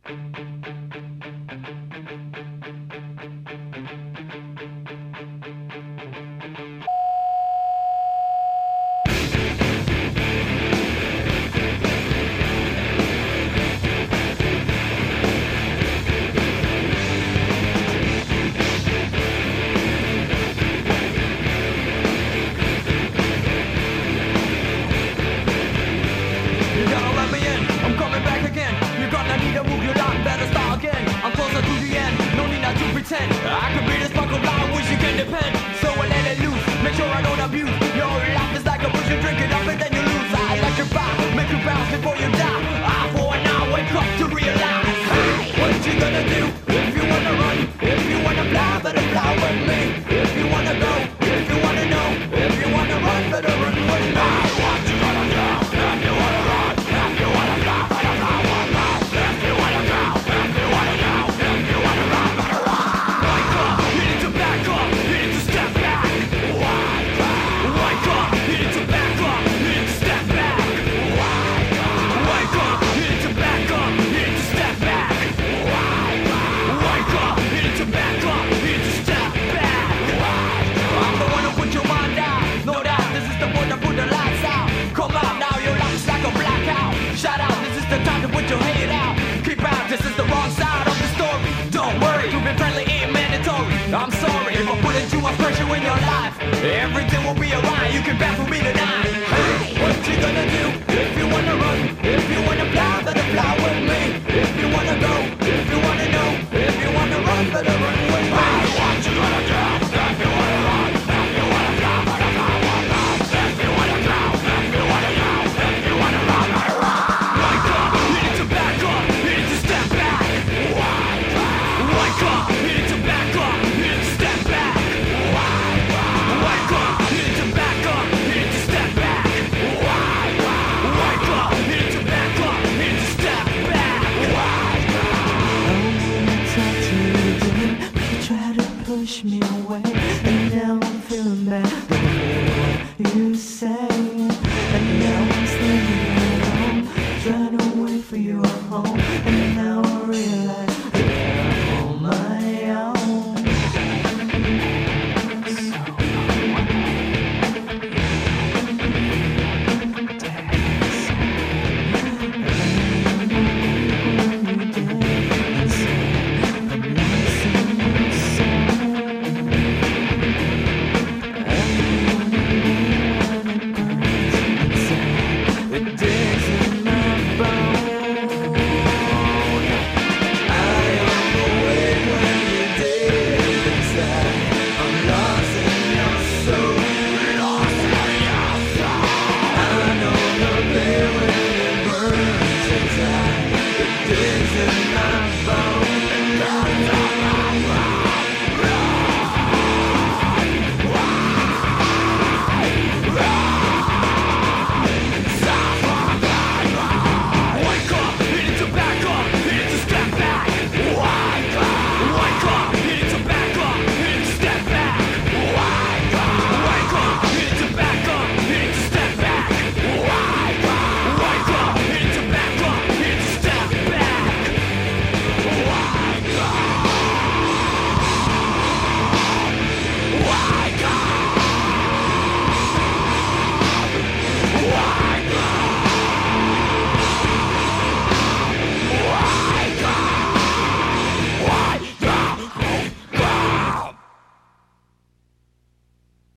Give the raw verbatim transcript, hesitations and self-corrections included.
I could be the spark of light, which you can depend. So I let it loose, make sure I don't abuse. Your life is like a bush, you drink it up and then you lose. I electrify, make you bounce before you die. I for now wake up to realize, hey, what you gonna do? If you wanna run, if you wanna fly, better fly with me. If you wanna go, if you wanna know, if you wanna run, better run with me. What you gonna do? If you wanna run, if you wanna fly, better fly with me. If you wanna go, if you wanna know, if you wanna run, better run. I'm sorry if I put in too much pressure in your life. Everything will be alright, you can baffle me tonight. Hey, what you gonna do? If you wanna run, if you wanna fly, better fly with me. If you wanna go, if you wanna know, if you wanna run, better run with me. Hey, what you gonna do? If you wanna run, if you wanna fly, better fly with me. If you wanna go, if you wanna know, if you wanna run, better run. Wake up, you need to back up, you need to step back. Wake up, wake up, you need to back up. Push me away, and now I'm feeling bad. But I hear what you say, and now I'm standing alone, trying to wait for you at home. And now I realize that I'm on my own. This is